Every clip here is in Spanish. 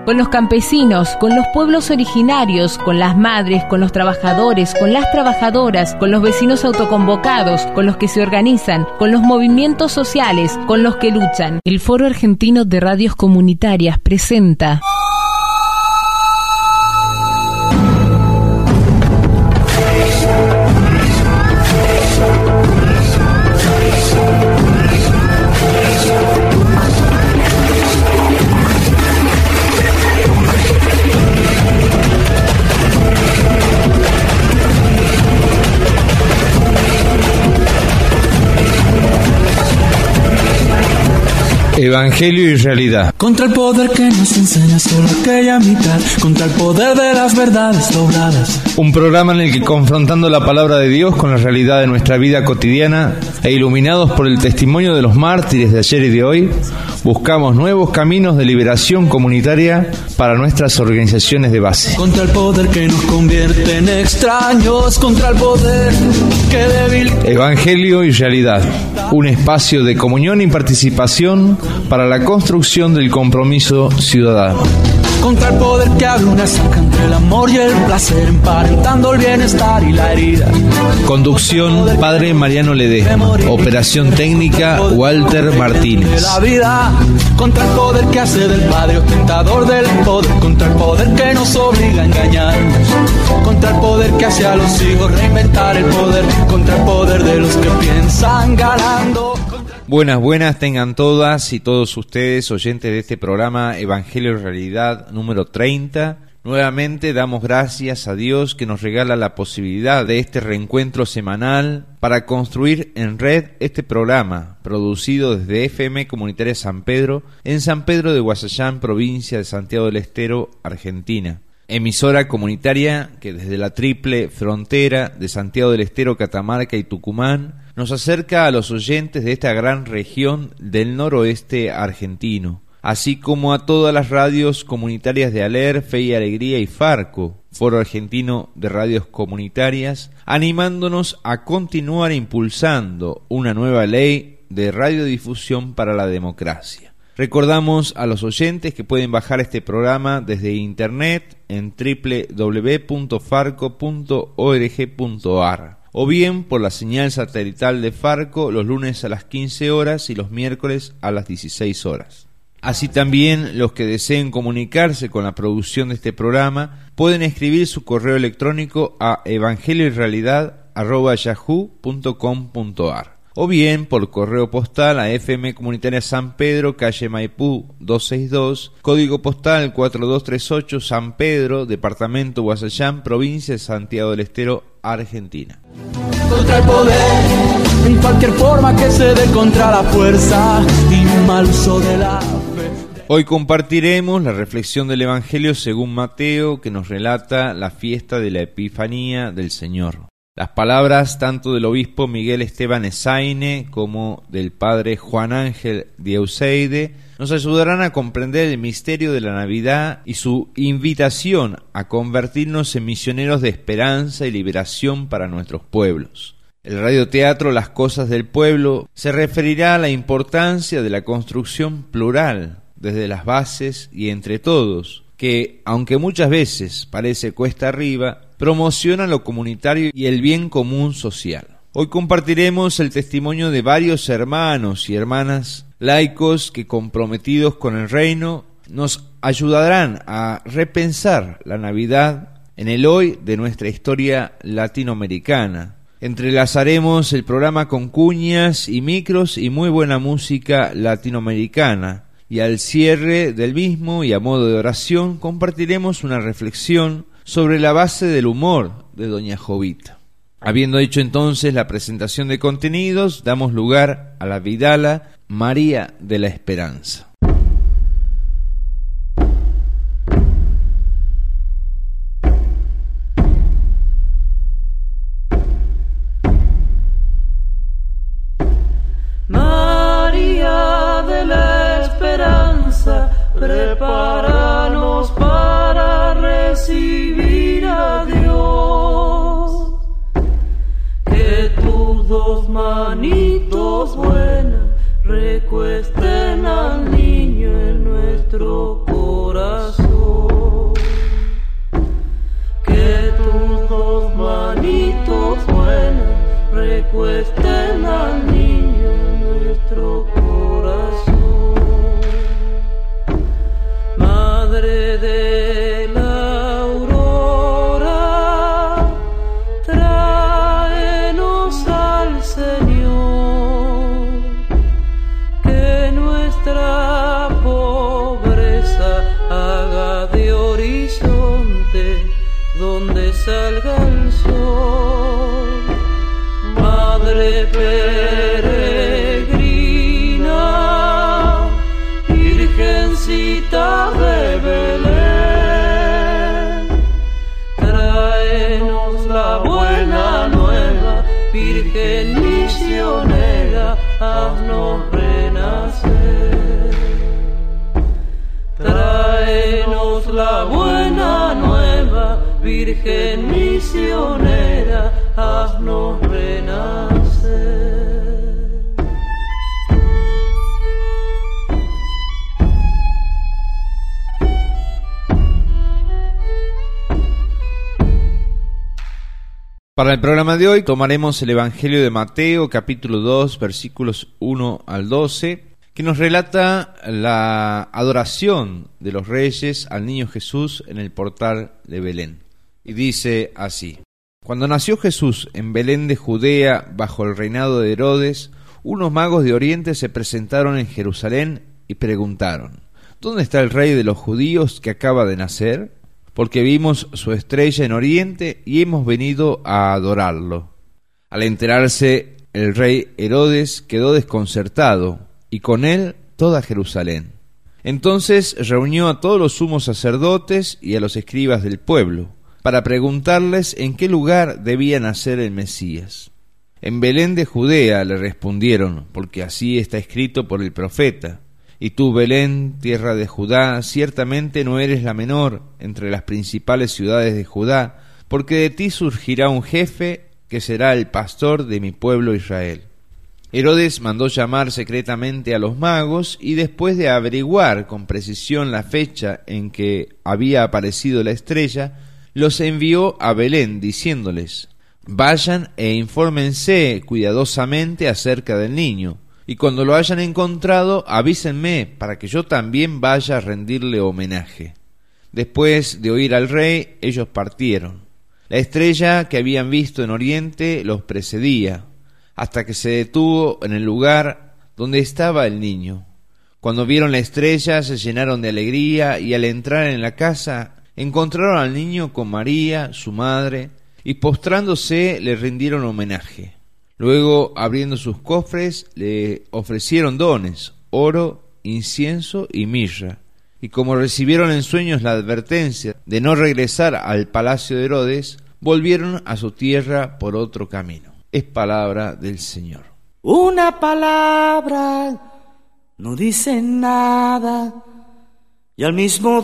con los campesinos, con los pueblos originarios, con las madres, con los trabajadores, con las trabajadoras, con los vecinos autoconvocados, con los que se organizan, con los movimientos sociales, con los que luchan. El Foro Argentino de Radios Comunitarias presenta Evangelio y realidad. Contra el poder que nos enseña solo aquella mitad, contra el poder de las verdades dobladas. Un programa en el que, confrontando la palabra de Dios con la realidad de nuestra vida cotidiana e iluminados por el testimonio de los mártires de ayer y de hoy, buscamos nuevos caminos de liberación comunitaria para nuestras organizaciones de base. Contra el poder que nos convierte en extraños, contra el poder que debilita. Evangelio y realidad, un espacio de comunión y participación para la construcción del compromiso ciudadano. Contra el poder que abre una zanja entre el amor y el placer, emparentando el bienestar y la herida. Conducción, Padre Mariano Ledesma. Operación técnica, Walter Martínez. La vida, contra el poder que hace del padre ostentador del poder, contra el poder que nos obliga a engañarnos, contra el poder que hace a los hijos reinventar el poder, contra el poder de los que piensan ganando. Buenas tengan todas y todos ustedes, oyentes de este programa Evangelio y Realidad número 30. Nuevamente damos gracias a Dios que nos regala la posibilidad de este reencuentro semanal para construir en red este programa, producido desde FM Comunitaria San Pedro, en San Pedro de Guasallán, provincia de Santiago del Estero, Argentina. Emisora comunitaria que desde la triple frontera de Santiago del Estero, Catamarca y Tucumán nos acerca a los oyentes de esta gran región del noroeste argentino, así como a todas las radios comunitarias de ALER, Fe y Alegría y Farco, Foro Argentino de Radios Comunitarias, animándonos a continuar impulsando una nueva ley de radiodifusión para la democracia. Recordamos a los oyentes que pueden bajar este programa desde internet en www.farco.org.ar o bien por la señal satelital de Farco los lunes a las 15 horas y los miércoles a las 16 horas. Así también los que deseen comunicarse con la producción de este programa pueden escribir su correo electrónico a evangelioyrrealidad@yahoo.com.ar o bien por correo postal a FM Comunitaria San Pedro, calle Maipú 262, código postal 4238, San Pedro, departamento Guasallán, provincia de Santiago del Estero, Argentina. Contra el poder, en cualquier forma que se dé, contra la fuerza y mal uso de la fe. Hoy compartiremos la reflexión del Evangelio según Mateo, que nos relata la fiesta de la Epifanía del Señor. Las palabras tanto del obispo Miguel Esteban Esaine como del padre Juan Ángel Dieuseide nos ayudarán a comprender el misterio de la Navidad y su invitación a convertirnos en misioneros de esperanza y liberación para nuestros pueblos. El radioteatro Las Cosas del Pueblo se referirá a la importancia de la construcción plural desde las bases y entre todos, que, aunque muchas veces parece cuesta arriba, promociona lo comunitario y el bien común social. Hoy compartiremos el testimonio de varios hermanos y hermanas laicos que, comprometidos con el reino, nos ayudarán a repensar la Navidad en el hoy de nuestra historia latinoamericana. Entrelazaremos el programa con cuñas y micros y muy buena música latinoamericana. Y al cierre del mismo y a modo de oración compartiremos una reflexión sobre la base del humor de Doña Jovita. Habiendo hecho entonces la presentación de contenidos, damos lugar a la Vidala María de la Esperanza. María de la Esperanza, prepáranos para recibir a Dios. Que tus dos manitos buenas recuesten al niño en nuestro corazón. salga el sol. Madre peregrina, Virgencita de Belén, tráenos la buena nueva, Virgen misionera, haznos renacer. Tráenos la buena nueva, Virgen misionera, haznos renacer. Para el programa de hoy tomaremos el Evangelio de Mateo, capítulo 2, versículos 1 al 12, que nos relata la adoración de los reyes al niño Jesús en el portal de Belén. Y dice así: Cuando nació Jesús en Belén de Judea, bajo el reinado de Herodes, unos magos de Oriente se presentaron en Jerusalén y preguntaron: ¿Dónde está el rey de los judíos que acaba de nacer? Porque vimos su estrella en Oriente y hemos venido a adorarlo. Al enterarse, el rey Herodes quedó desconcertado, y con él toda Jerusalén. Entonces reunió a todos los sumos sacerdotes y a los escribas del pueblo, para preguntarles en qué lugar debía nacer el Mesías. En Belén de Judea, le respondieron, porque así está escrito por el profeta: Y tú, Belén, tierra de Judá, ciertamente no eres la menor entre las principales ciudades de Judá, porque de ti surgirá un jefe que será el pastor de mi pueblo Israel. Herodes mandó llamar secretamente a los magos y después de averiguar con precisión la fecha en que había aparecido la estrella, los envió a Belén diciéndoles: Vayan e infórmense cuidadosamente acerca del niño, y cuando lo hayan encontrado, avísenme para que yo también vaya a rendirle homenaje. Después de oír al rey, ellos partieron. La estrella que habían visto en Oriente los precedía, hasta que se detuvo en el lugar donde estaba el niño. Cuando vieron la estrella, se llenaron de alegría, y al entrar en la casa, encontraron al niño con María, su madre, y postrándose le rindieron homenaje. Luego, abriendo sus cofres, le ofrecieron dones: oro, incienso y mirra. Y como recibieron en sueños la advertencia de no regresar al palacio de Herodes, volvieron a su tierra por otro camino. Es palabra del Señor. Una palabra no dice nada y al mismo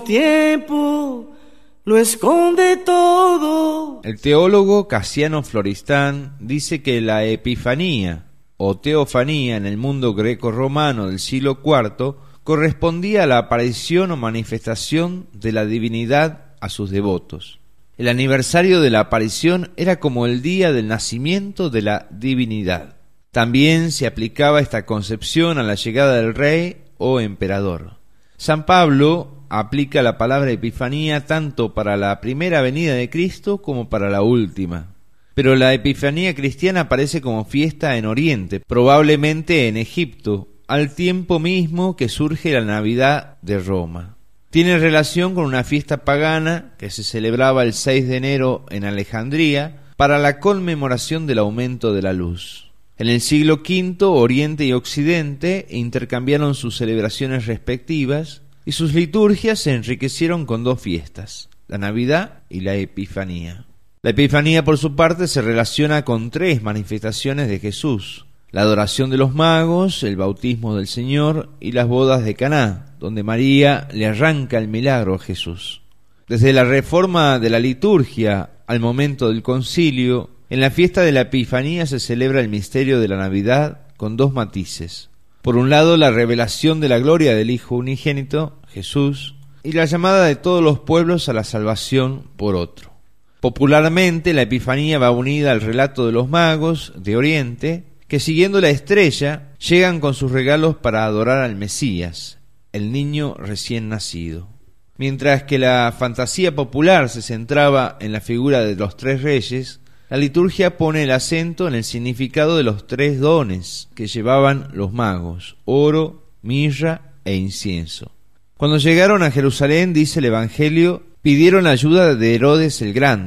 tiempo lo esconde todo. El teólogo Casiano Floristán dice que la Epifanía o Teofanía en el mundo greco-romano del siglo IV correspondía a la aparición o manifestación de la divinidad a sus devotos. El aniversario de la aparición era como el día del nacimiento de la divinidad. También se aplicaba esta concepción a la llegada del rey o emperador. San Pablo aplica la palabra Epifanía tanto para la primera venida de Cristo como para la última. Pero la Epifanía cristiana aparece como fiesta en Oriente, probablemente en Egipto, al tiempo mismo que surge la Navidad de Roma. Tiene relación con una fiesta pagana que se celebraba el 6 de enero en Alejandría para la conmemoración del aumento de la luz. En el siglo V, Oriente y Occidente intercambiaron sus celebraciones respectivas y sus liturgias se enriquecieron con dos fiestas, la Navidad y la Epifanía. La Epifanía, por su parte, se relaciona con tres manifestaciones de Jesús: la adoración de los magos, el bautismo del Señor y las bodas de Caná, donde María le arranca el milagro a Jesús. Desde la reforma de la liturgia al momento del concilio, en la fiesta de la Epifanía se celebra el misterio de la Navidad con dos matices. Por un lado, la revelación de la gloria del Hijo unigénito, Jesús, y la llamada de todos los pueblos a la salvación por otro. Popularmente, la Epifanía va unida al relato de los magos de Oriente, que siguiendo la estrella, llegan con sus regalos para adorar al Mesías, el niño recién nacido. Mientras que la fantasía popular se centraba en la figura de los tres reyes, la liturgia pone el acento en el significado de los tres dones que llevaban los magos: oro, mirra e incienso. Cuando llegaron a Jerusalén, dice el Evangelio, pidieron ayuda de Herodes el Grande,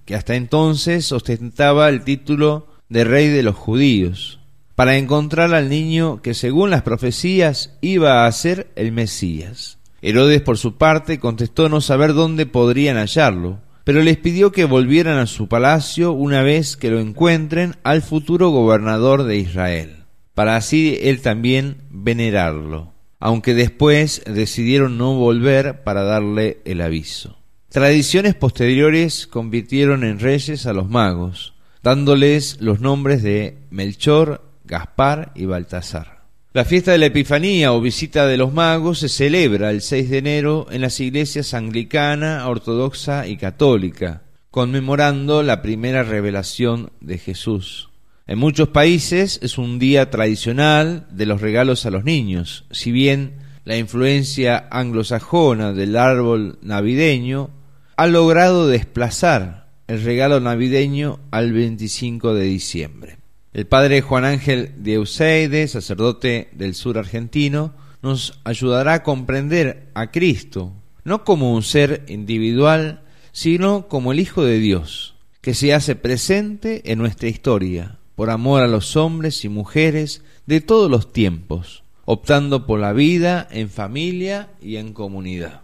que hasta entonces ostentaba el título de rey de los judíos, para encontrar al niño que según las profecías iba a ser el Mesías. Herodes, por su parte, contestó no saber dónde podrían hallarlo, pero les pidió que volvieran a su palacio una vez que lo encuentren al futuro gobernador de Israel, para así él también venerarlo, aunque después decidieron no volver para darle el aviso. Tradiciones posteriores convirtieron en reyes a los magos, dándoles los nombres de Melchor, Gaspar y Baltasar. La fiesta de la Epifanía o visita de los magos se celebra el 6 de enero en las iglesias anglicana, ortodoxa y católica, conmemorando la primera revelación de Jesús. En muchos países es un día tradicional de los regalos a los niños, si bien la influencia anglosajona del árbol navideño ha logrado desplazar el regalo navideño al 25 de diciembre. El padre Juan Ángel de Euseide, sacerdote del sur argentino, nos ayudará a comprender a Cristo, no como un ser individual, sino como el Hijo de Dios, que se hace presente en nuestra historia, por amor a los hombres y mujeres de todos los tiempos, optando por la vida en familia y en comunidad.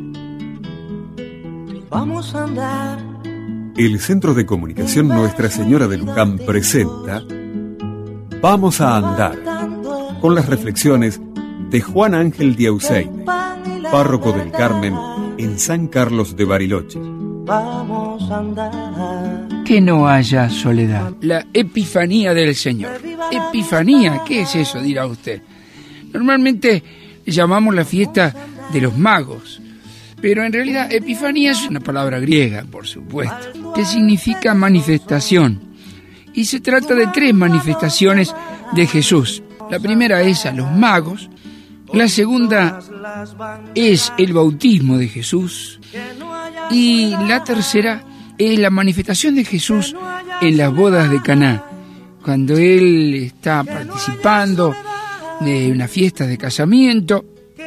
Vamos a andar. El Centro de Comunicación Nuestra Señora de Luján presenta Vamos a andar, con las reflexiones de Juan Ángel de Euseide, párroco del Carmen en San Carlos de Bariloche. Vamos a andar. Que no haya soledad. La Epifanía del Señor. ¿Epifanía? ¿Qué es eso?, dirá usted. Normalmente llamamos la fiesta de los magos, pero en realidad Epifanía es una palabra griega, por supuesto, que significa manifestación. Y se trata de 3 manifestaciones de Jesús. La primera es a los magos, la segunda es el bautismo de Jesús y la tercera es la manifestación de Jesús en las bodas de Caná, cuando él está participando de una fiesta de casamiento,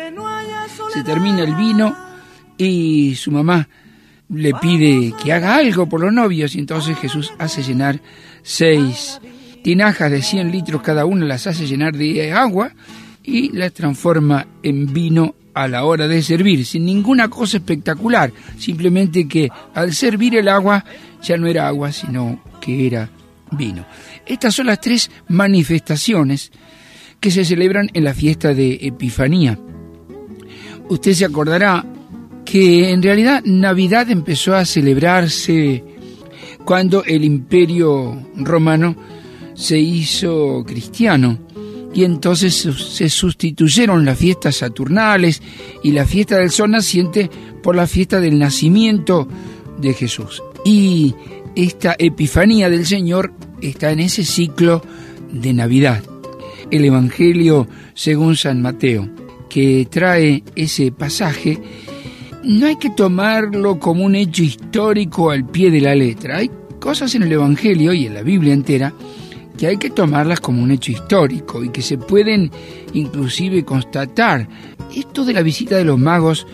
se termina el vino y su mamá le pide que haga algo por los novios, y entonces Jesús hace llenar 6 tinajas de 100 litros cada una, las hace llenar de agua y las transforma en vino a la hora de servir, sin ninguna cosa espectacular, simplemente que al servir el agua ya no era agua, sino que era vino. Estas son las 3 manifestaciones que se celebran en la fiesta de Epifanía. Usted se acordará que en realidad Navidad empezó a celebrarse cuando el Imperio Romano se hizo cristiano, y entonces se sustituyeron las fiestas saturnales y la fiesta del sol naciente por la fiesta del nacimiento de Jesús. Y esta Epifanía del Señor está en ese ciclo de Navidad. El Evangelio según San Mateo, que trae ese pasaje, no hay que tomarlo como un hecho histórico al pie de la letra. Hay cosas en el Evangelio y en la Biblia entera que hay que tomarlas como un hecho histórico y que se pueden inclusive constatar. Esto de la visita de los magos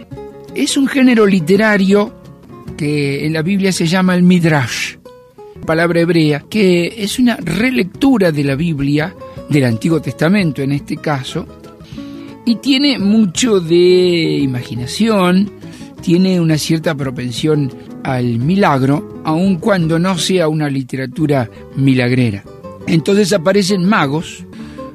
es un género literario que en la Biblia se llama el Midrash, palabra hebrea, que es una relectura de la Biblia, del Antiguo Testamento en este caso, y tiene mucho de imaginación, tiene una cierta propensión al milagro, aun cuando no sea una literatura milagrera. Entonces aparecen magos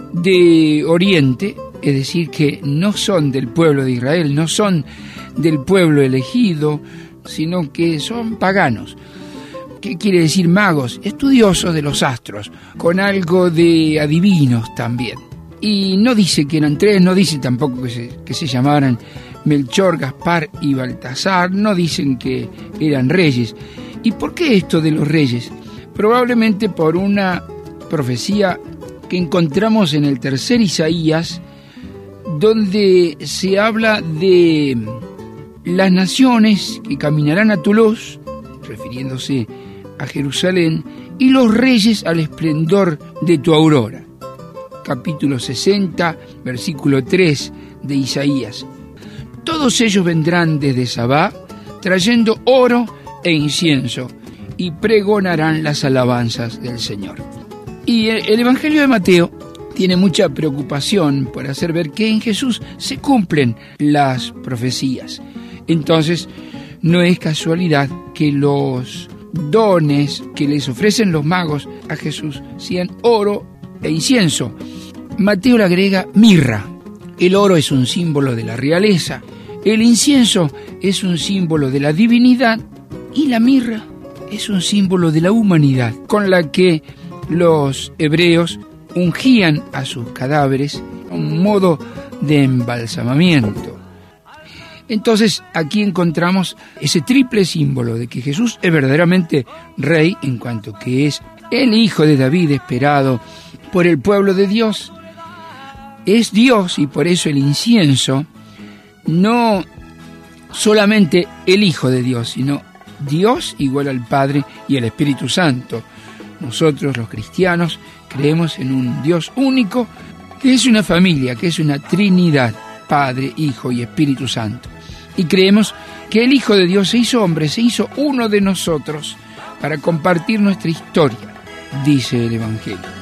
de Oriente, es decir, que no son del pueblo de Israel, no son del pueblo elegido, sino que son paganos. ¿Qué quiere decir magos? Estudiosos de los astros, con algo de adivinos también. Y no dice que eran 3, no dice tampoco que se llamaran Melchor, Gaspar y Baltasar, no dicen que eran reyes. ¿Y por qué esto de los reyes? Probablemente por una profecía que encontramos en el 3 Isaías, donde se habla de las naciones que caminarán a tu luz, refiriéndose a Jerusalén, y los reyes al esplendor de tu aurora. Capítulo 60, versículo 3 de Isaías. Todos ellos vendrán desde Sabá, trayendo oro e incienso, y pregonarán las alabanzas del Señor. Y el Evangelio de Mateo tiene mucha preocupación por hacer ver que en Jesús se cumplen las profecías. Entonces, no es casualidad que los dones que les ofrecen los magos a Jesús sean oro e incienso. Mateo le agrega mirra. El oro es un símbolo de la realeza, el incienso es un símbolo de la divinidad y la mirra es un símbolo de la humanidad, con la que los hebreos ungían a sus cadáveres, un modo de embalsamamiento. Entonces aquí encontramos ese triple símbolo de que Jesús es verdaderamente rey, en cuanto que es el hijo de David esperado por el pueblo de Dios. Es Dios, y por eso el incienso, no solamente el Hijo de Dios, sino Dios igual al Padre y al Espíritu Santo. Nosotros los cristianos creemos en un Dios único, que es una familia, que es una Trinidad, Padre, Hijo y Espíritu Santo. Y creemos que el Hijo de Dios se hizo hombre, se hizo uno de nosotros para compartir nuestra historia, dice el Evangelio.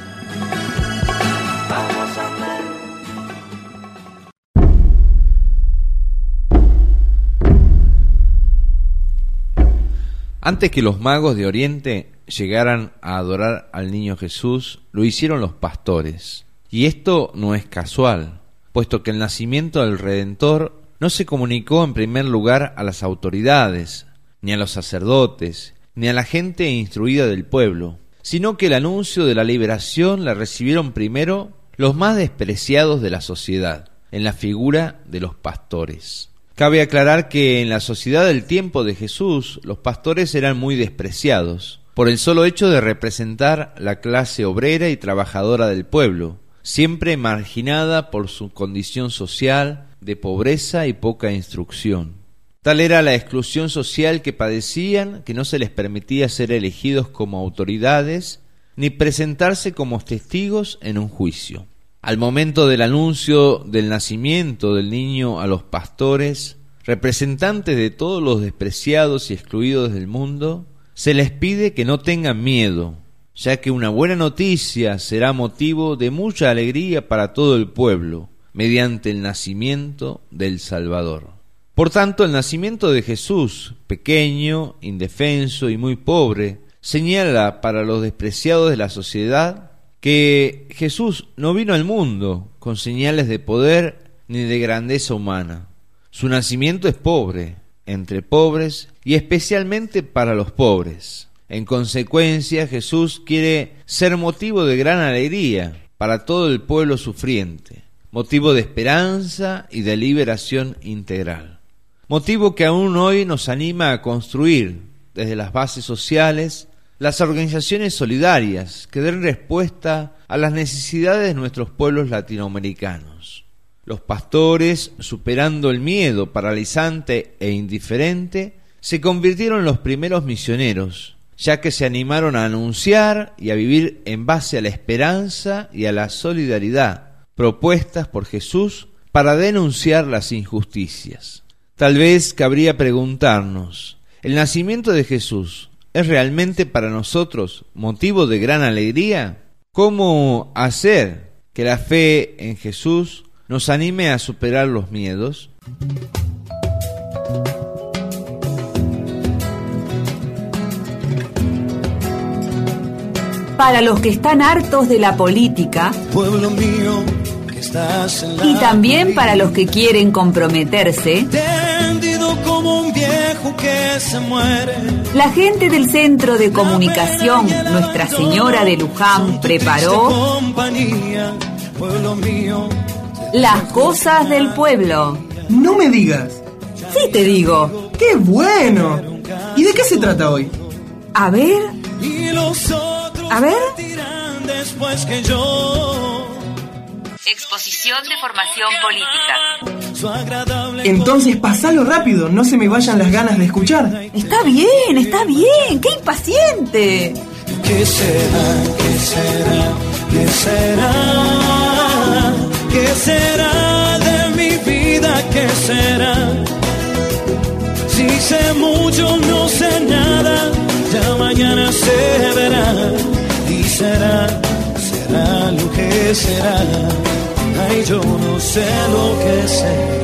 Antes que los magos de Oriente llegaran a adorar al niño Jesús, lo hicieron los pastores. Y esto no es casual, puesto que el nacimiento del Redentor no se comunicó en primer lugar a las autoridades, ni a los sacerdotes, ni a la gente instruida del pueblo, sino que el anuncio de la liberación la recibieron primero los más despreciados de la sociedad, en la figura de los pastores. Cabe aclarar que en la sociedad del tiempo de Jesús, los pastores eran muy despreciados, por el solo hecho de representar la clase obrera y trabajadora del pueblo, siempre marginada por su condición social de pobreza y poca instrucción. Tal era la exclusión social que padecían, que no se les permitía ser elegidos como autoridades, ni presentarse como testigos en un juicio. Al momento del anuncio del nacimiento del niño a los pastores, representantes de todos los despreciados y excluidos del mundo, se les pide que no tengan miedo, ya que una buena noticia será motivo de mucha alegría para todo el pueblo, mediante el nacimiento del Salvador. Por tanto, el nacimiento de Jesús, pequeño, indefenso y muy pobre, señala para los despreciados de la sociedad que Jesús no vino al mundo con señales de poder ni de grandeza humana. Su nacimiento es pobre, entre pobres y especialmente para los pobres. En consecuencia, Jesús quiere ser motivo de gran alegría para todo el pueblo sufriente, motivo de esperanza y de liberación integral. Motivo que aún hoy nos anima a construir, desde las bases sociales, las organizaciones solidarias que den respuesta a las necesidades de nuestros pueblos latinoamericanos. Los pastores, superando el miedo paralizante e indiferente, se convirtieron en los primeros misioneros, ya que se animaron a anunciar y a vivir en base a la esperanza y a la solidaridad propuestas por Jesús para denunciar las injusticias. Tal vez cabría preguntarnos, ¿el nacimiento de Jesús es realmente para nosotros motivo de gran alegría? ¿Cómo hacer que la fe en Jesús nos anime a superar los miedos? Para los que están hartos de la política, Pueblo mío, que estás en la y también para los que quieren comprometerse, tendido como un viejo que se muere. la gente del Centro de Comunicación Nuestra Señora de Luján preparó Compañía, pueblo mío, Las Cosas del Pueblo. No me digas. Sí te digo. ¡Qué bueno! ¿Y de qué se trata hoy? A ver, y los otros a ver. dirán después que yo. Exposición de formación política. Su agradable Entonces pasalo rápido, no se me vayan las ganas de escuchar. Está bien, qué impaciente. ¿Qué será? ¿Qué será? ¿Qué será? ¿Qué será de mi vida? ¿Qué será? Si sé mucho, no sé nada. ya mañana se verá y será lo que será. Ay, yo no sé lo que será.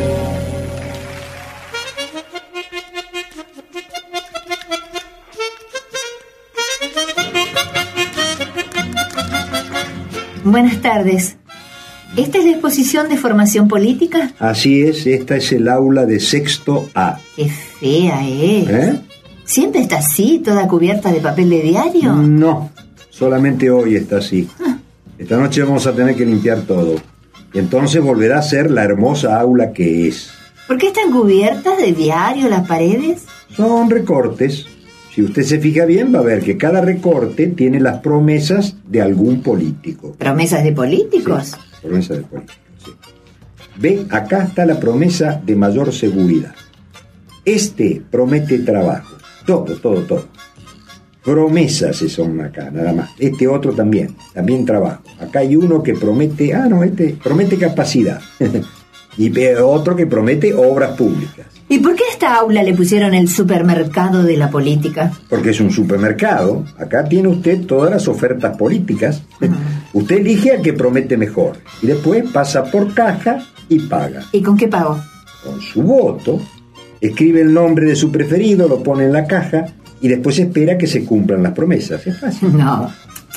Buenas tardes. ¿Esta es la exposición de formación política? Así es, esta es el aula de sexto A. ¡Qué fea es! ¿Siempre está así, toda cubierta de papel de diario? No, solamente hoy está así. Esta noche vamos a tener que limpiar todo. Y entonces volverá a ser la hermosa aula que es. ¿Por qué están cubiertas de diario las paredes? Son recortes. Si usted se fija bien, va a ver que cada recorte tiene las promesas de algún político. ¿Promesas de políticos? Sí, promesas de políticos, sí. Ve, acá está la promesa de mayor seguridad. Este promete trabajo. Todo. Promesas se son acá, nada más. Este otro también trabajo. Acá hay uno que promete, este promete capacidad. Y otro que promete obras públicas. ¿Y por qué a esta aula le pusieron el supermercado de la política? Porque es un supermercado. Acá tiene usted todas las ofertas políticas. Usted elige al que promete mejor. Y después pasa por caja y paga. ¿Y con qué pago? Con su voto. Escribe el nombre de su preferido, lo pone en la caja y después espera que se cumplan las promesas. Es fácil. No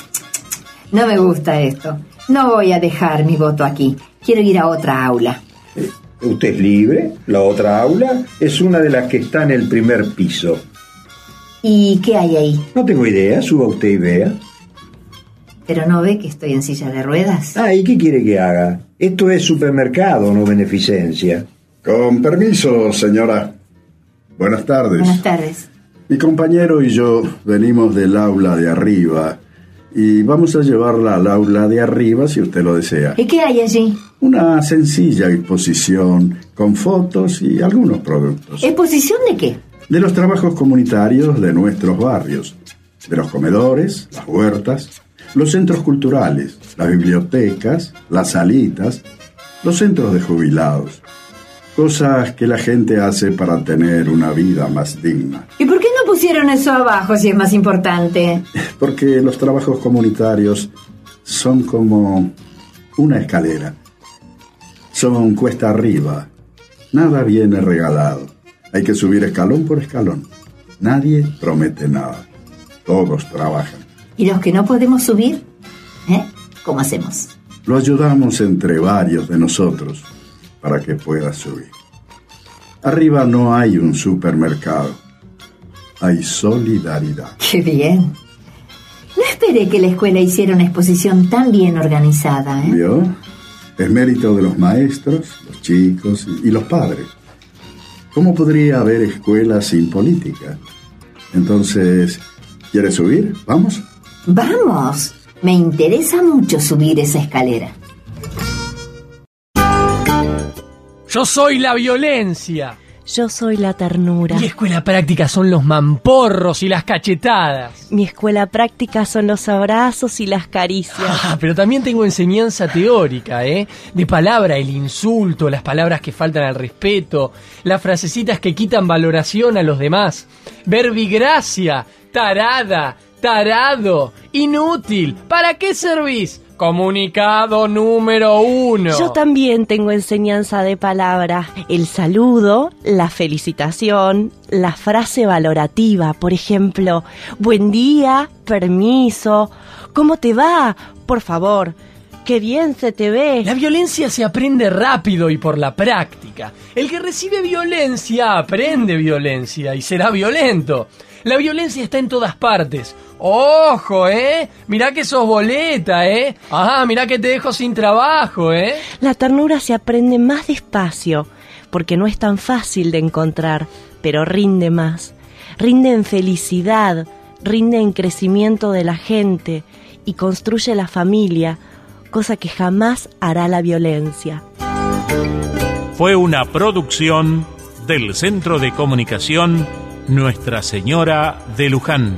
me gusta esto. No voy a dejar mi voto aquí. Quiero ir a otra aula. Usted es libre. La otra aula es una de las que está en el primer piso. ¿Y qué hay ahí? No tengo idea, suba usted y vea. ¿Pero no ve que estoy en silla de ruedas? ¿Y qué quiere que haga? Esto es supermercado, no beneficencia. Con permiso, señora. Buenas tardes. Buenas tardes. Mi compañero y yo venimos del aula de arriba y vamos a llevarla al aula de arriba si usted lo desea. ¿Y qué hay allí? Una sencilla exposición con fotos y algunos productos. ¿Exposición de qué? De los trabajos comunitarios de nuestros barrios, de los comedores, las huertas, los centros culturales, las bibliotecas, las salitas, los centros de jubilados. Cosas que la gente hace para tener una vida más digna. ¿Y por qué no pusieron eso abajo si es más importante? Porque los trabajos comunitarios son como una escalera. Son cuesta arriba. Nada viene regalado. Hay que subir escalón por escalón. Nadie promete nada. Todos trabajan. ¿Y los que no podemos subir? ¿Cómo hacemos? Lo ayudamos entre varios de nosotros para que pueda subir. Arriba no hay un supermercado. Hay solidaridad. ¡Qué bien! No esperé que la escuela hiciera una exposición tan bien organizada, ¿Vio? Es mérito de los maestros, los chicos y los padres. ¿Cómo podría haber escuela sin política? Entonces, ¿quiere subir? ¿Vamos? ¡Vamos! Me interesa mucho subir esa escalera. Yo soy la violencia. Yo soy la ternura. Mi escuela práctica son los mamporros y las cachetadas. Mi escuela práctica son los abrazos y las caricias. Pero también tengo enseñanza teórica, de palabra, el insulto, las palabras que faltan al respeto, las frasecitas que quitan valoración a los demás. Verbigracia, tarada, tarado, inútil. ¿Para qué servís? Comunicado número 1. Yo también tengo enseñanza de palabra. El saludo, la felicitación, la frase valorativa. Por ejemplo, buen día, permiso, ¿cómo te va? Por favor, qué bien se te ve. La violencia se aprende rápido y por la práctica. El que recibe violencia aprende violencia y será violento. La violencia está en todas partes. ¡Ojo, Mirá que sos boleta, Ajá, mirá que te dejo sin trabajo, La ternura se aprende más despacio, porque no es tan fácil de encontrar, pero rinde más. Rinde en felicidad, rinde en crecimiento de la gente y construye la familia, cosa que jamás hará la violencia. Fue una producción del Centro de Comunicación Nuestra Señora de Luján.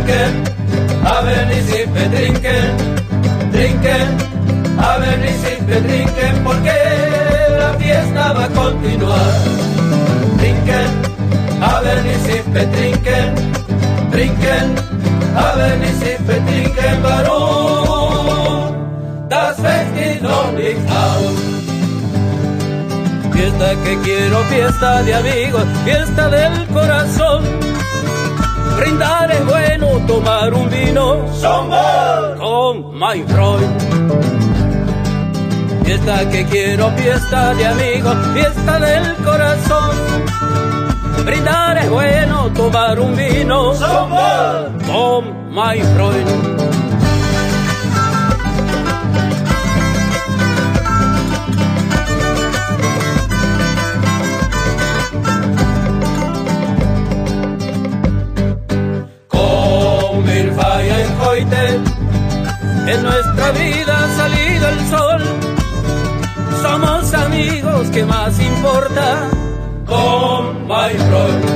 Trinquen, a ver ni siempre trinquen, trinquen, a ver ni siempre trinquen, porque la fiesta va a continuar. Trinquen, a ver ni siempre trinquen, trinquen, a ver ni siempre trinquen, varón, das Fest noch nicht aus. Fiesta que quiero, fiesta de amigos, fiesta del corazón. Brindar es bueno, tomar un vino con my Freund. Fiesta que quiero, fiesta de amigos, fiesta del corazón. Brindar es bueno, tomar un vino con my Freund. En nuestra vida ha salido el sol, somos amigos, ¿qué más importa? Con my Freund,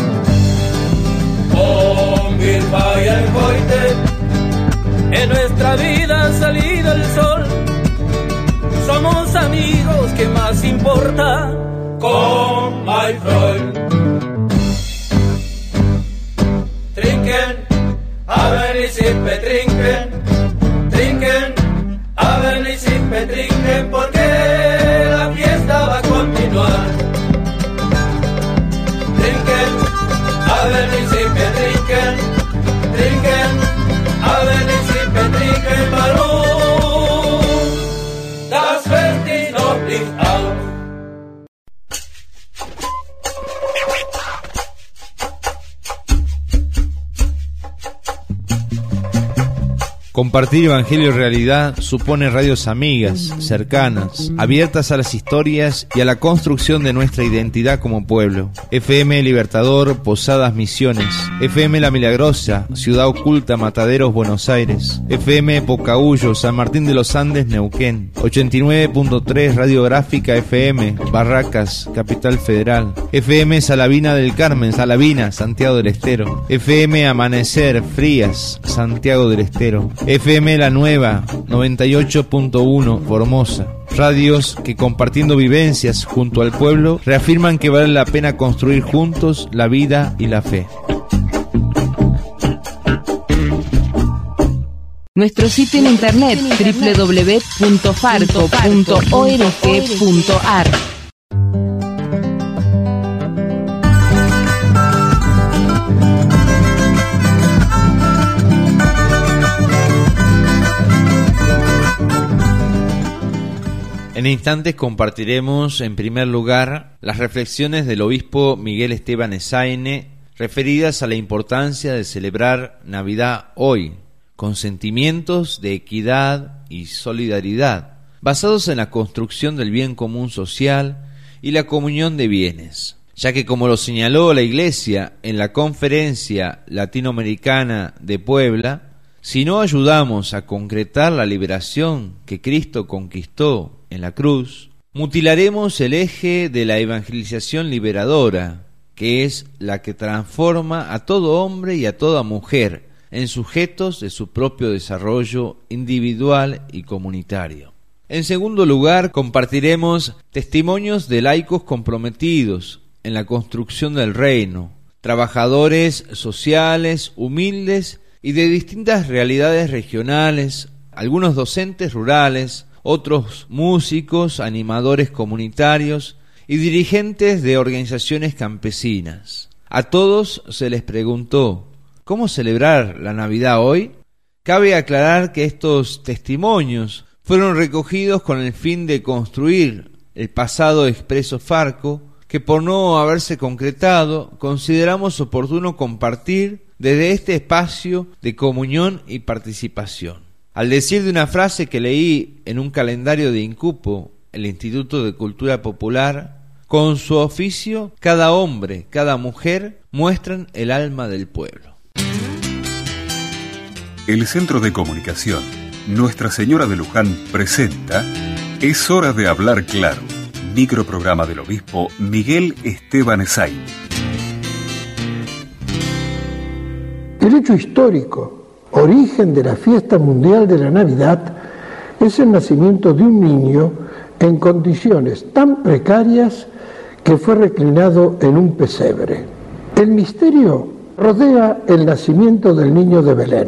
con wir feiern heute. En nuestra vida ha salido el sol, somos amigos, ¿qué más importa? Con my Freund. Trinken, a ver y siempre trinken, trinken, a ver y siempre trinken, porque la fiesta va a continuar. Trinken, a ver y siempre trinken, trinken, a ver y siempre trinken, varón, das Fest ist noch nicht aus. Compartir Evangelio y Realidad supone radios amigas, cercanas, abiertas a las historias y a la construcción de nuestra identidad como pueblo. FM Libertador, Posadas Misiones. FM La Milagrosa, Ciudad Oculta, Mataderos, Buenos Aires. FM Pocahuyo, San Martín de los Andes, Neuquén. 89.3 Radiográfica FM, Barracas, Capital Federal. FM Salavina del Carmen, Salavina, Santiago del Estero. FM Amanecer, Frías, Santiago del Estero. FM La Nueva, 98.1, Formosa. Radios que, compartiendo vivencias junto al pueblo, reafirman que vale la pena construir juntos la vida y la fe. Nuestro sitio en internet www.farco.org.ar. En instantes compartiremos, en primer lugar, las reflexiones del obispo Miguel Esteban Esaine referidas a la importancia de celebrar Navidad hoy, con sentimientos de equidad y solidaridad, basados en la construcción del bien común social y la comunión de bienes, ya que, como lo señaló la Iglesia en la Conferencia Latinoamericana de Puebla, si no ayudamos a concretar la liberación que Cristo conquistó en la cruz, mutilaremos el eje de la evangelización liberadora, que es la que transforma a todo hombre y a toda mujer en sujetos de su propio desarrollo individual y comunitario. En segundo lugar, compartiremos testimonios de laicos comprometidos en la construcción del reino, trabajadores sociales, humildes y de distintas realidades regionales, algunos docentes rurales, otros músicos, animadores comunitarios y dirigentes de organizaciones campesinas. A todos se les preguntó: ¿cómo celebrar la Navidad hoy? Cabe aclarar que estos testimonios fueron recogidos con el fin de construir el pasado expreso Farco, que por no haberse concretado, consideramos oportuno compartir desde este espacio de comunión y participación. Al decir de una frase que leí en un calendario de INCUPO, el Instituto de Cultura Popular, con su oficio, cada hombre, cada mujer muestran el alma del pueblo. El Centro de Comunicación Nuestra Señora de Luján presenta Es hora de hablar claro, microprograma del obispo Miguel Esteban Esaine. El hecho histórico, origen de la fiesta mundial de la Navidad, es el nacimiento de un niño en condiciones tan precarias que fue reclinado en un pesebre. El misterio rodea el nacimiento del niño de Belén.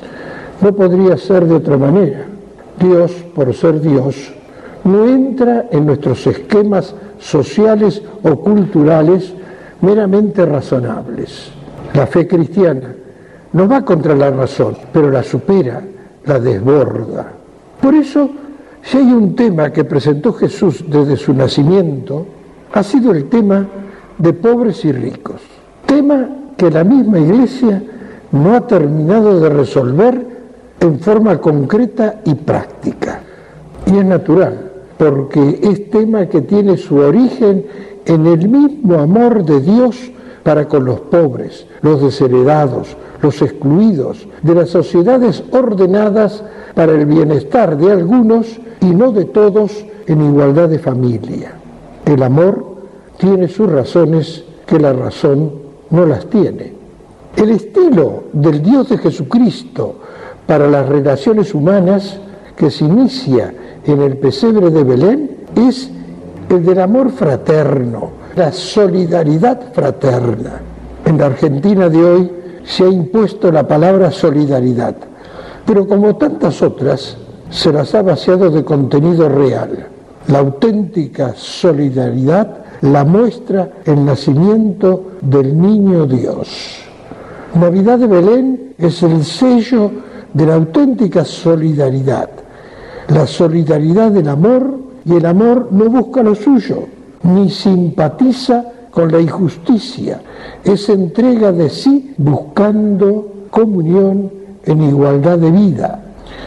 No podría ser de otra manera. Dios, por ser Dios, no entra en nuestros esquemas sociales o culturales meramente razonables. La fe cristiana no va contra la razón, pero la supera, la desborda. Por eso, si hay un tema que presentó Jesús desde su nacimiento, ha sido el tema de pobres y ricos. Tema que la misma Iglesia no ha terminado de resolver en forma concreta y práctica. Y es natural, porque es tema que tiene su origen en el mismo amor de Dios para con los pobres, los desheredados, los excluidos, de las sociedades ordenadas para el bienestar de algunos y no de todos en igualdad de familia. El amor tiene sus razones que la razón no las tiene. El estilo del Dios de Jesucristo para las relaciones humanas que se inicia en el pesebre de Belén es el del amor fraterno, la solidaridad fraterna. En la Argentina de hoy se ha impuesto la palabra solidaridad, pero como tantas otras, se las ha vaciado de contenido real. La auténtica solidaridad la muestra el nacimiento del niño Dios. Navidad de Belén es el sello de la auténtica solidaridad, la solidaridad del amor, y el amor no busca lo suyo, ni simpatiza con la injusticia, es entrega de sí buscando comunión en igualdad de vida.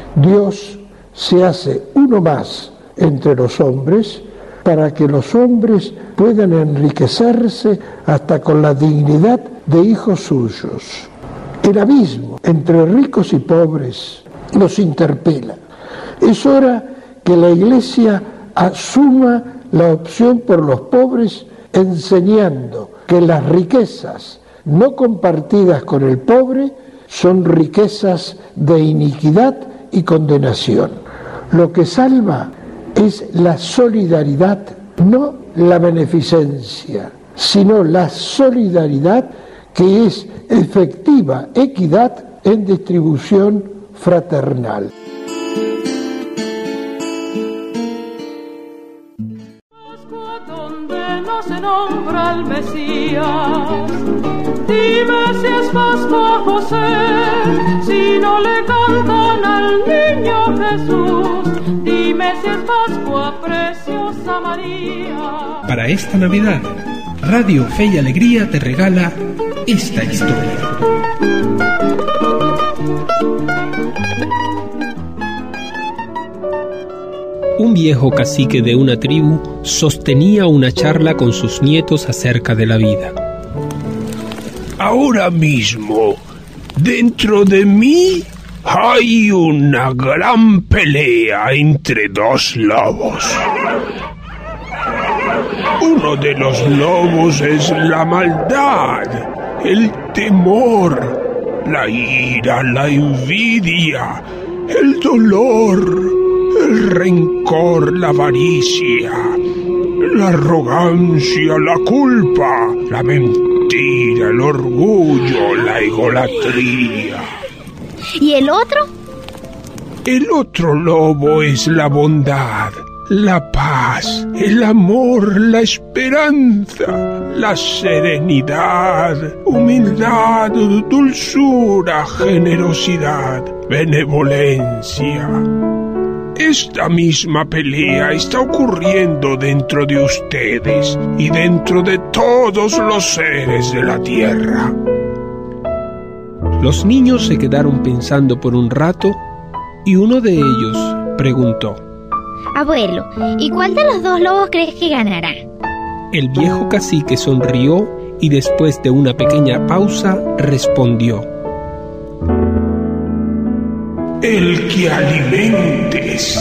Dios se hace uno más entre los hombres para que los hombres puedan enriquecerse hasta con la dignidad de hijos suyos. El abismo entre ricos y pobres nos interpela. Es hora que la Iglesia asuma la opción por los pobres, enseñando que las riquezas no compartidas con el pobre son riquezas de iniquidad y condenación. Lo que salva es la solidaridad, no la beneficencia, sino la solidaridad, que es efectiva equidad en distribución fraternal. Se nombra al Mesías. Dime si es Pascua José, si no le cantan al niño Jesús. Dime si es Pascua Preciosa María. Para esta Navidad, Radio Fe y Alegría te regala esta historia. Un viejo cacique de una tribu sostenía una charla con sus nietos acerca de la vida. Ahora mismo, dentro de mí, hay una gran pelea entre dos lobos. Uno de los lobos es la maldad, el temor, la ira, la envidia, el dolor, el rencor, la avaricia, la arrogancia, la culpa, la mentira, el orgullo, la egolatría. ¿Y el otro? El otro lobo es la bondad, la paz, el amor, la esperanza, la serenidad, humildad, dulzura, generosidad, benevolencia. Esta misma pelea está ocurriendo dentro de ustedes y dentro de todos los seres de la tierra. Los niños se quedaron pensando por un rato y uno de ellos preguntó: Abuelo, ¿y cuál de los dos lobos crees que ganará? El viejo cacique sonrió y después de una pequeña pausa respondió: el que alimentes.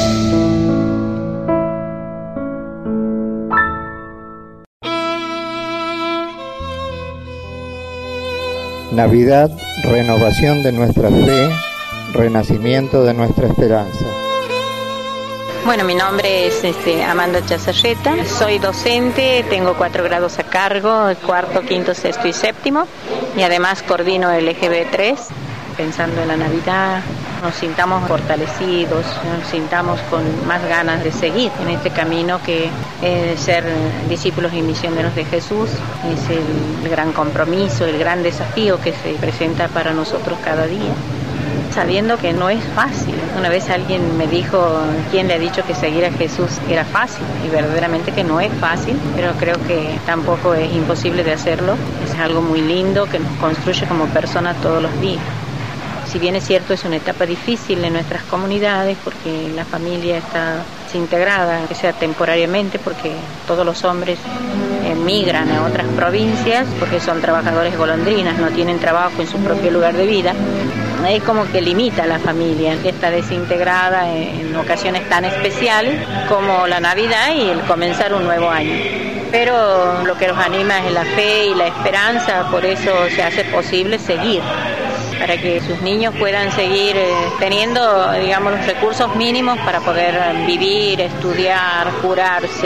Navidad, renovación de nuestra fe, renacimiento de nuestra esperanza. Bueno, mi nombre es Amanda Chazarreta, soy docente, tengo 4 grados a cargo, cuarto, quinto, sexto y séptimo, y además coordino el EGB3. Pensando en la Navidad, nos sintamos fortalecidos, nos sintamos con más ganas de seguir en este camino que es ser discípulos y misioneros de Jesús. Es el gran compromiso, el gran desafío que se presenta para nosotros cada día, sabiendo que no es fácil. Una vez alguien me dijo, ¿quién le ha dicho que seguir a Jesús era fácil? Y verdaderamente que no es fácil, pero creo que tampoco es imposible de hacerlo. Es algo muy lindo que nos construye como personas todos los días. Si bien es cierto, es una etapa difícil en nuestras comunidades porque la familia está desintegrada, que sea temporariamente, porque todos los hombres emigran a otras provincias porque son trabajadores golondrinas, no tienen trabajo en su propio lugar de vida. Es como que limita a la familia, que está desintegrada en ocasiones tan especiales como la Navidad y el comenzar un nuevo año. Pero lo que nos anima es la fe y la esperanza, por eso se hace posible seguir, para que sus niños puedan seguir teniendo, digamos, los recursos mínimos para poder vivir, estudiar, curarse.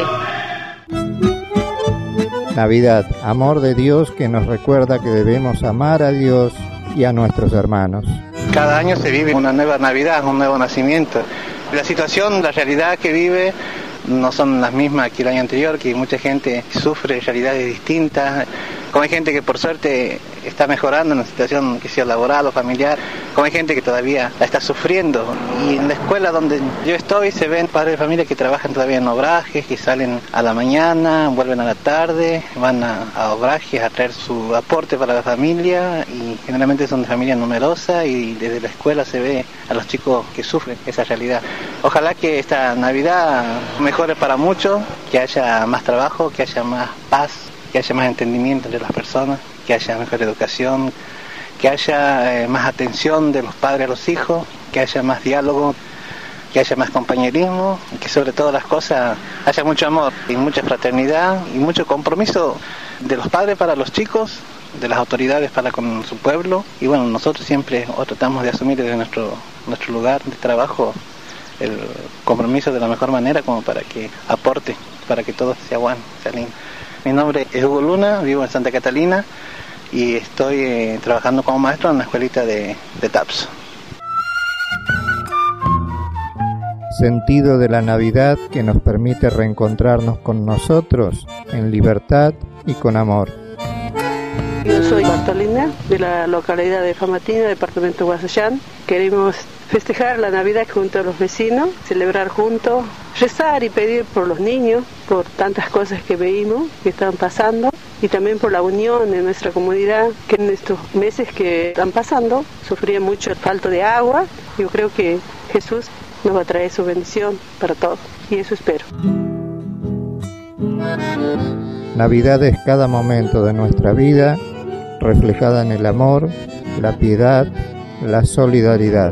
Navidad, amor de Dios que nos recuerda que debemos amar a Dios y a nuestros hermanos. Cada año se vive una nueva Navidad, un nuevo nacimiento. La situación, la realidad que vive no son las mismas que el año anterior, que mucha gente sufre realidades distintas. Como hay gente que por suerte está mejorando en la situación que sea laboral o familiar, como hay gente que todavía la está sufriendo. Y en la escuela donde yo estoy se ven padres de familia que trabajan todavía en obrajes, que salen a la mañana, vuelven a la tarde, van a obrajes a traer su aporte para la familia, y generalmente son de familias numerosas, y desde la escuela se ve a los chicos que sufren esa realidad. Ojalá que esta Navidad mejore para muchos, que haya más trabajo, que haya más paz, que haya más entendimiento entre las personas, que haya mejor educación, que haya más atención de los padres a los hijos, que haya más diálogo, que haya más compañerismo, y que sobre todas las cosas haya mucho amor y mucha fraternidad y mucho compromiso de los padres para los chicos, de las autoridades para con su pueblo. Y bueno, nosotros siempre tratamos de asumir desde nuestro lugar de trabajo el compromiso de la mejor manera, como para que aporte, para que todo sea bueno, sea lindo. Mi nombre es Hugo Luna, vivo en Santa Catalina y estoy trabajando como maestro en una escuelita de TAPS. Sentido de la Navidad que nos permite reencontrarnos con nosotros en libertad y con amor. Yo soy Bartolina, de la localidad de Famatina, departamento de Guasayán. Queremos festejar la Navidad junto a los vecinos, celebrar juntos, rezar y pedir por los niños, por tantas cosas que veíamos que están pasando, y también por la unión de nuestra comunidad, que en estos meses que están pasando sufría mucho el falta de agua. Yo creo que Jesús nos va a traer su bendición para todos, y eso espero. Navidad es cada momento de nuestra vida reflejada en el amor, la piedad, la solidaridad.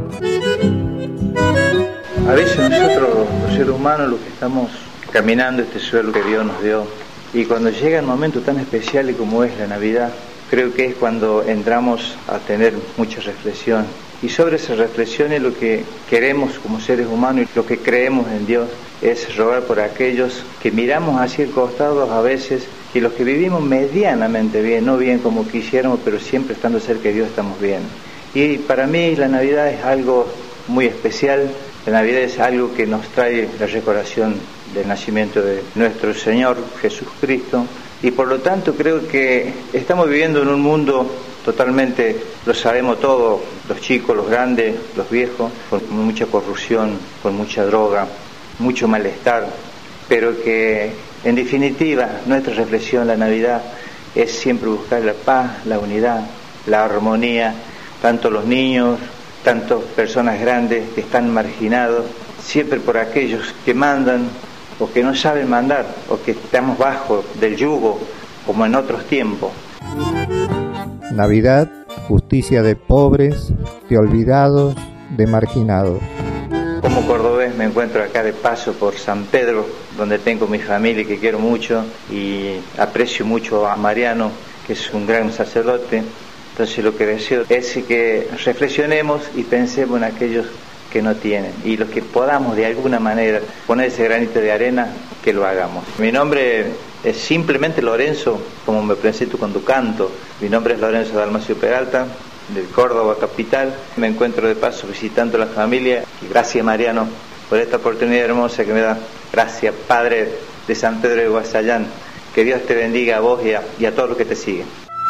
A veces nosotros, los seres humanos, los que estamos caminando este suelo que Dios nos dio, y cuando llega el momento tan especial como es la Navidad, creo que es cuando entramos a tener mucha reflexión. Y sobre esa reflexión es lo que queremos como seres humanos, y lo que creemos en Dios es rogar por aquellos que miramos hacia el costado a veces, y los que vivimos medianamente bien, no bien como quisiéramos, pero siempre estando cerca de Dios estamos bien. Y para mí la Navidad es algo muy especial. La Navidad es algo que nos trae la recordación del nacimiento de nuestro Señor Jesucristo, y por lo tanto creo que estamos viviendo en un mundo totalmente, lo sabemos todos, los chicos, los grandes, los viejos, con mucha corrupción, con mucha droga, mucho malestar, pero que en definitiva nuestra reflexión, la Navidad, es siempre buscar la paz, la unidad, la armonía, tanto los niños, tantas personas grandes que están marginados, siempre por aquellos que mandan o que no saben mandar, o que estamos bajo del yugo como en otros tiempos. Navidad, justicia de pobres, de olvidados, de marginados. Como cordobés me encuentro acá de paso por San Pedro, donde tengo mi familia que quiero mucho, y aprecio mucho a Mariano, que es un gran sacerdote, Entonces lo que deseo es que reflexionemos y pensemos en aquellos que no tienen, y los que podamos de alguna manera poner ese granito de arena, que lo hagamos. Mi nombre es simplemente Lorenzo, como me presento cuando canto. Mi nombre es Lorenzo Dalmacio Peralta, del Córdoba capital. Me encuentro de paso visitando a la familia, y gracias, Mariano, por esta oportunidad hermosa que me da. Gracias, Padre de San Pedro de Guasayán. Que Dios te bendiga a vos y a todos los que te siguen.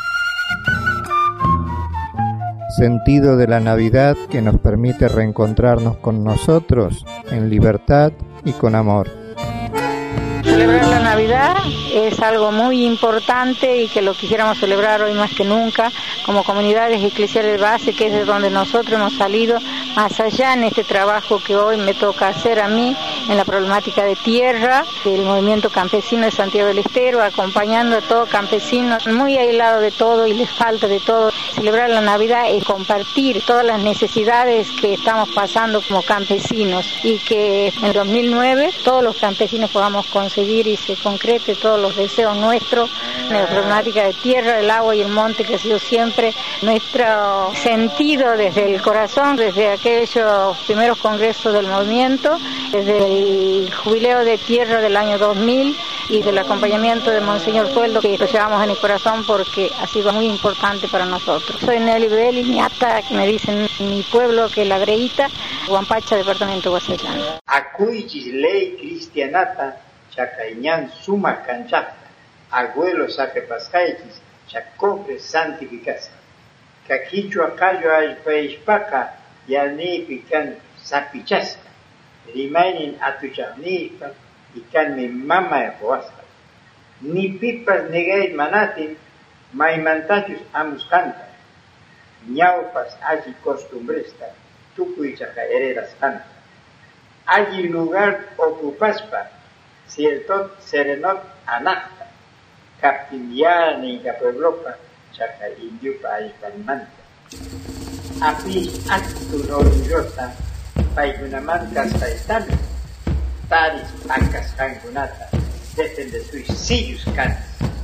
Sentido de la Navidad que nos permite reencontrarnos con nosotros en libertad y con amor. Celebrar la Navidad es algo muy importante y que lo quisiéramos celebrar hoy más que nunca como comunidades eclesiales de base, que es de donde nosotros hemos salido más allá en este trabajo que hoy me toca hacer a mí en la problemática de tierra del movimiento campesino de Santiago del Estero, acompañando a todo campesino muy aislado de todo y les falta de todo. Celebrar la Navidad es compartir todas las necesidades que estamos pasando como campesinos y que en el 2009 todos los campesinos podamos conseguir y se concrete todos los deseos nuestros en la problemática de tierra, el agua y el monte, que ha sido siempre nuestro sentido desde el corazón, desde aquellos primeros congresos del movimiento, desde el jubileo de tierra del año 2000 y del acompañamiento de Monseñor Sueldo, que lo llevamos en el corazón porque ha sido muy importante para nosotros. Soy Nelly Belli, niata, que me dicen mi pueblo, que es La Breita, Huampacha, departamento de Guasayán. Acuichis ley cristianata, chacaiñán suma canchata, abuelo saque pascaichis, chacofre santificasa. Caquichua callo al paispaca, yani pican sapichasca, rimainin atuchanipa, y can mi mama de Joasca. Ni pipas negay manatin, maimantachus amus canta, ñaupas allí costumbresta, tucuichaca heredas canta. Allí lugar ocupaspa, ciertot serenot anacta, captiliani capueblopa, chaca indiupa aypanmanta. Apis actu norullota, paigunamantas taitami, taris acas cangunata, defende suicidios canis.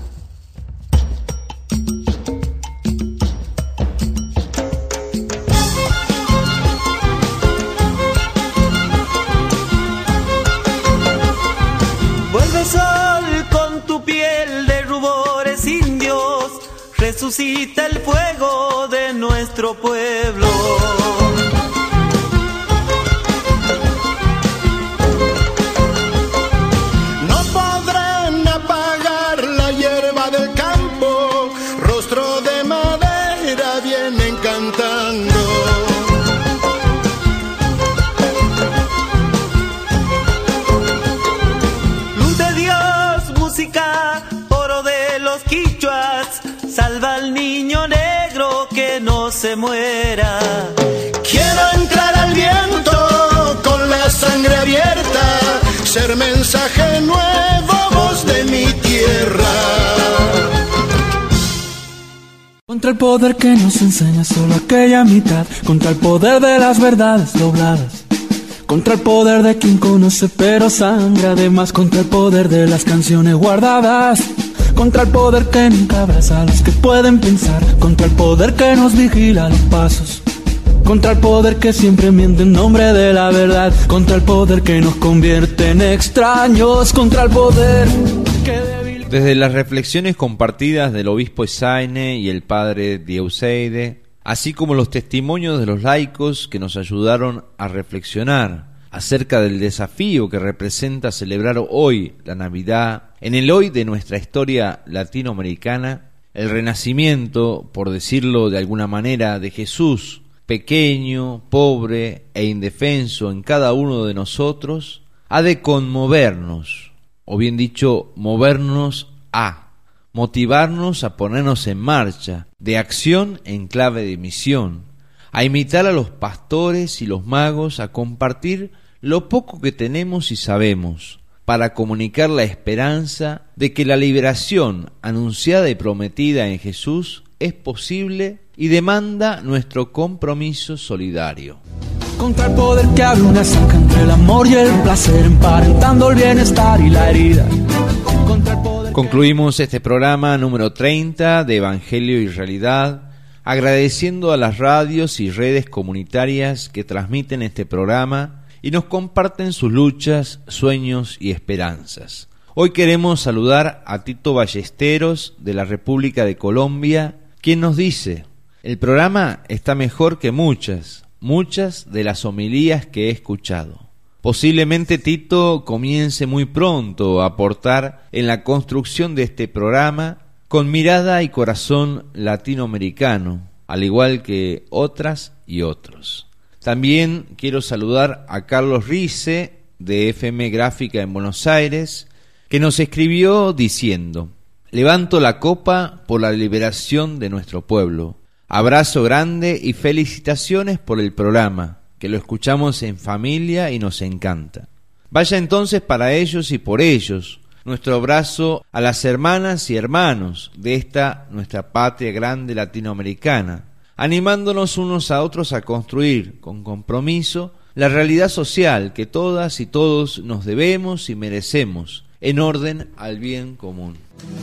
Vuelve sol con tu piel de rubores indios, resucita el fuego de nuestro pueblo. No podrán apagar la hierba del campo, rostro de madera vienen cantando. Luz de Dios, música, oro de los quichuas, salva al niño negro que no se muera. Quiero entrar al viento con la sangre abierta, ser mensaje nuevo, voz de mi tierra. Contra el poder que nos enseña solo aquella mitad, contra el poder de las verdades dobladas, contra el poder de quien conoce pero sangra, además contra el poder de las canciones guardadas, contra el poder que nunca abraza a los que pueden pensar, contra el poder que nos vigila los pasos, contra el poder que siempre miente en nombre de la verdad, contra el poder que nos convierte en extraños, contra el poder que debilita. Desde las reflexiones compartidas del obispo Esaine y el padre Dieuseide, así como los testimonios de los laicos que nos ayudaron a reflexionar acerca del desafío que representa celebrar hoy la Navidad, en el hoy de nuestra historia latinoamericana, el renacimiento, por decirlo de alguna manera, de Jesús, pequeño, pobre e indefenso en cada uno de nosotros, ha de conmovernos, o bien dicho, movernos a, motivarnos a ponernos en marcha, de acción en clave de misión, a imitar a los pastores y los magos, a compartir lo poco que tenemos y sabemos, para comunicar la esperanza de que la liberación anunciada y prometida en Jesús es posible y demanda nuestro compromiso solidario. Contra el poder que abre una zanja entre el amor y el placer, emparentando el bienestar y la herida. Concluimos este programa número 30 de Evangelio y Realidad, agradeciendo a las radios y redes comunitarias que transmiten este programa y nos comparten sus luchas, sueños y esperanzas. Hoy queremos saludar a Tito Ballesteros de la República de Colombia, quien nos dice: el programa está mejor que muchas de las homilías que he escuchado. Posiblemente Tito comience muy pronto a aportar en la construcción de este programa con mirada y corazón latinoamericano, al igual que otras y otros. También quiero saludar a Carlos Rice de FM Gráfica en Buenos Aires, que nos escribió diciendo: levanto la copa por la liberación de nuestro pueblo. Abrazo grande y felicitaciones por el programa, que lo escuchamos en familia y nos encanta. Vaya entonces para ellos y por ellos nuestro abrazo a las hermanas y hermanos de esta nuestra patria grande latinoamericana, animándonos unos a otros a construir con compromiso la realidad social que todas y todos nos debemos y merecemos, en orden al bien común.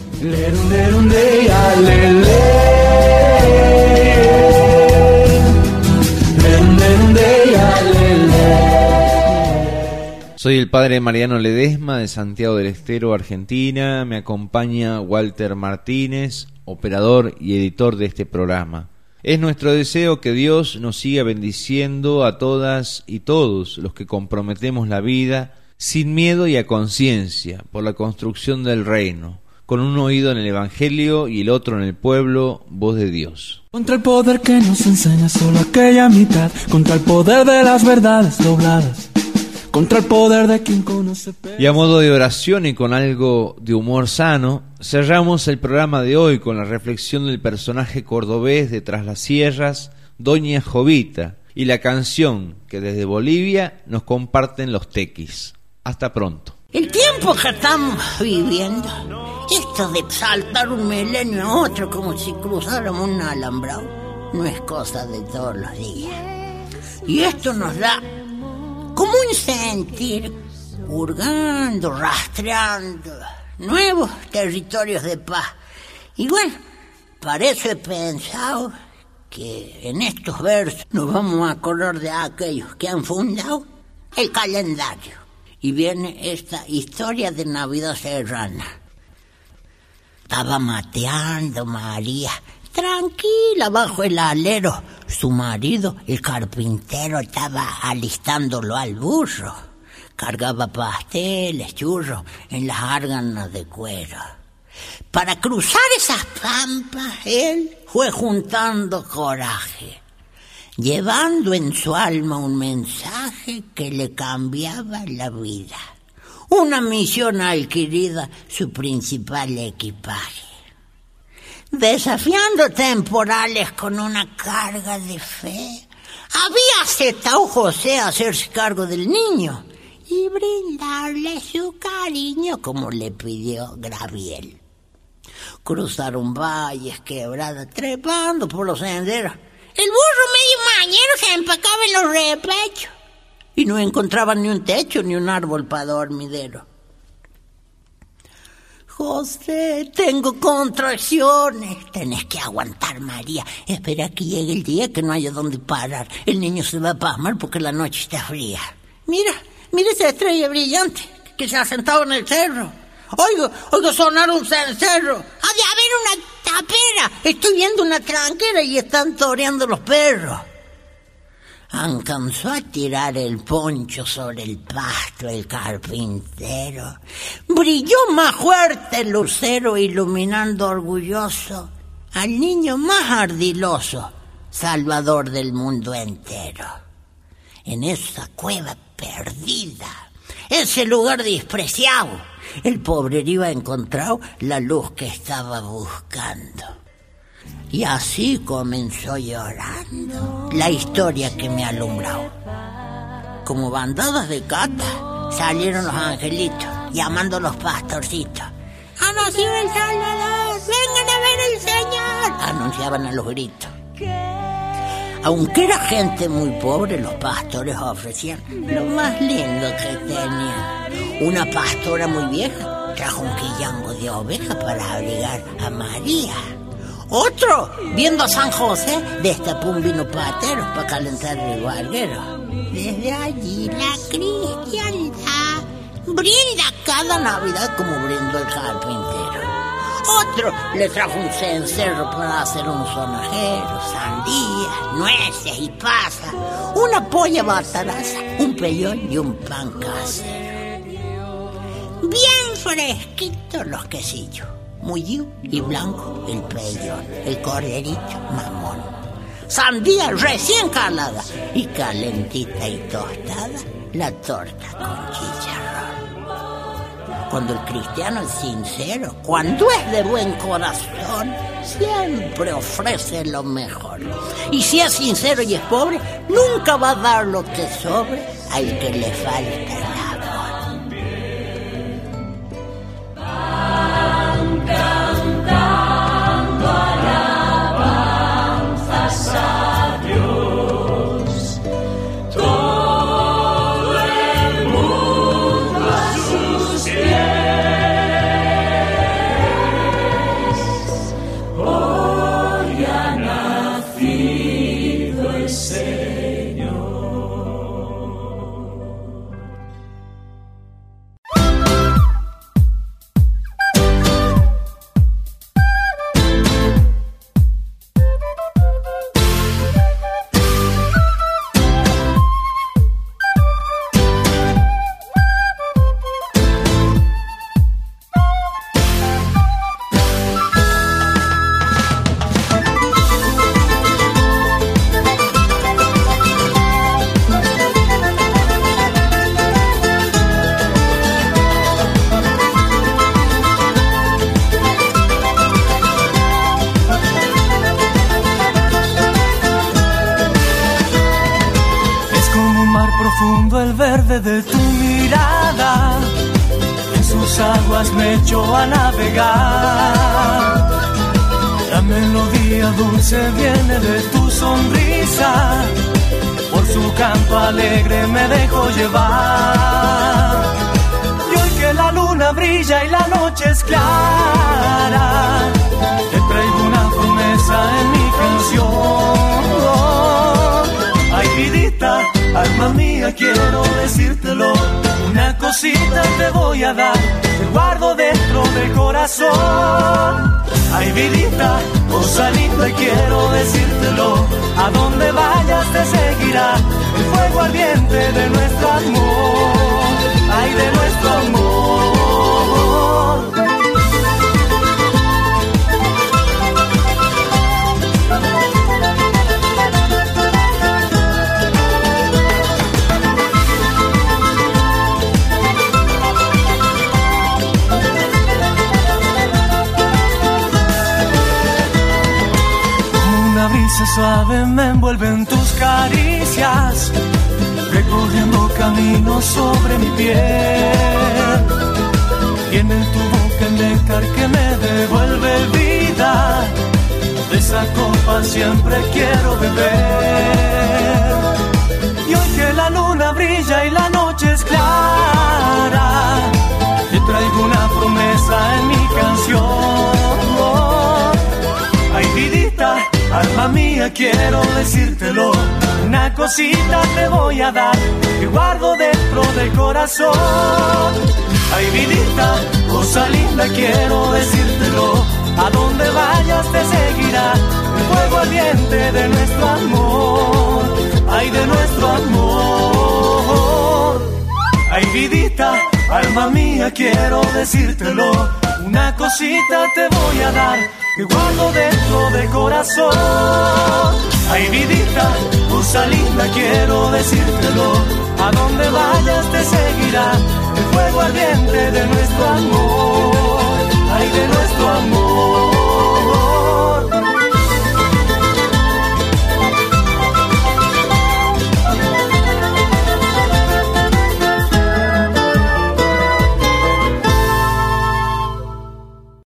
Soy el padre Mariano Ledesma de Santiago del Estero, Argentina. Me acompaña Walter Martínez, operador y editor de este programa. Es nuestro deseo que Dios nos siga bendiciendo a todas y todos los que comprometemos la vida sin miedo y a conciencia por la construcción del reino, con un oído en el Evangelio y el otro en el pueblo, voz de Dios. Contra el poder que nos enseña solo aquella mitad, contra el poder de las verdades dobladas, contra el poder de quien conoce. Y a modo de oración y con algo de humor sano, cerramos el programa de hoy con la reflexión del personaje cordobés de Tras las Sierras, Doña Jovita, y la canción que desde Bolivia nos comparten los tequis. Hasta pronto. El tiempo que estamos viviendo, esto de saltar un milenio a otro como si cruzáramos un alambrado, no es cosa de todos los días. Y esto nos da como un sentir, hurgando, rastreando nuevos territorios de paz. Y bueno, para eso he pensado que en estos versos nos vamos a acordar de aquellos que han fundado el calendario. Y viene esta historia de Navidad serrana. Estaba mateando María, tranquila, bajo el alero. Su marido, el carpintero, estaba alistándolo al burro. Cargaba pasteles, churros en las árganas de cuero. Para cruzar esas pampas, él fue juntando coraje, llevando en su alma un mensaje que le cambiaba la vida. Una misión adquirida, su principal equipaje. Desafiando temporales con una carga de fe, había aceptado José hacerse cargo del niño y brindarle su cariño como le pidió Graviel. Cruzaron valles, quebradas, trepando por los senderos. El burro medio mañero se empacaba en los repechos y no encontraban ni un techo ni un árbol para dormidero. José, tengo contracciones. Tenés que aguantar, María. Espera que llegue el día que no haya dónde parar. El niño se va a pasmar porque la noche está fría. Mira esa estrella brillante que se ha sentado en el cerro. Oigo sonar un cencerro. Ha de haber una tapera. Estoy viendo una tranquera y están toreando los perros. Alcanzó a tirar el poncho sobre el pasto el carpintero. Brilló más fuerte el lucero, iluminando orgulloso al niño más ardiloso, salvador del mundo entero. En esa cueva perdida, ese lugar despreciado, el pobrerío ha encontrado la luz que estaba buscando. Y así comenzó llorando la historia que me alumbró. Como bandadas de cata salieron los angelitos llamando a los pastorcitos. ¡Ha nacido el Salvador! ¡Vengan a ver el Señor! Anunciaban a los gritos. Aunque era gente muy pobre, los pastores ofrecían lo más lindo que tenían. Una pastora muy vieja trajo un quillango de oveja para abrigar a María. Otro, viendo a San José, destapó un vino patero para calentar el barguero. Desde allí la cristiandad brinda cada Navidad como brindó el carpintero. Otro le trajo un cencerro para hacer un sonajero, sandías, nueces y pasas, una polla bataraza, un pellón y un pan casero. Bien fresquitos los quesillos, mullido y blanco el pellón, el corderito mamón, sandía recién calada y calentita y tostada la torta con chicharrón. Cuando el cristiano es sincero, cuando es de buen corazón, siempre ofrece lo mejor. Y si es sincero y es pobre, nunca va a dar lo que sobre al que le falta el amor. Van cantando alabanzas a Dios. Todo el mundo a sus pies. Hoy ha nacido el Señor. El verde de tu mirada, en sus aguas me echó a navegar. La melodía dulce viene de tu sonrisa, por su canto alegre me dejo llevar. Y hoy que la luna brilla y la noche es clara, te traigo una promesa en mi canción. Ay, vidita, alma mía, quiero decírtelo, una cosita te voy a dar, te guardo dentro del corazón. Ay, vidita, cosa linda, quiero decírtelo, a donde vayas te seguirá el fuego ardiente de nuestro amor. Ay, de nuestro amor. Brisa suave me envuelve en tus caricias, recorriendo caminos sobre mi piel. Tiene en tu boca el néctar que me devuelve vida, de esa copa siempre quiero beber. Y hoy que la luna brilla y la noche es clara, te traigo una promesa en mi canción. Ay, vidita, alma mía, quiero decírtelo, una cosita te voy a dar, que guardo dentro del corazón. Ay, vidita, cosa linda, quiero decírtelo, a donde vayas te seguirá el fuego ardiente de nuestro amor. Ay, de nuestro amor. Ay, vidita, alma mía, quiero decírtelo, una cosita te voy a dar, que guardo dentro del corazón. Ay, vidita, cosa linda, quiero decírtelo, a donde vayas te seguirá el fuego ardiente de nuestro amor.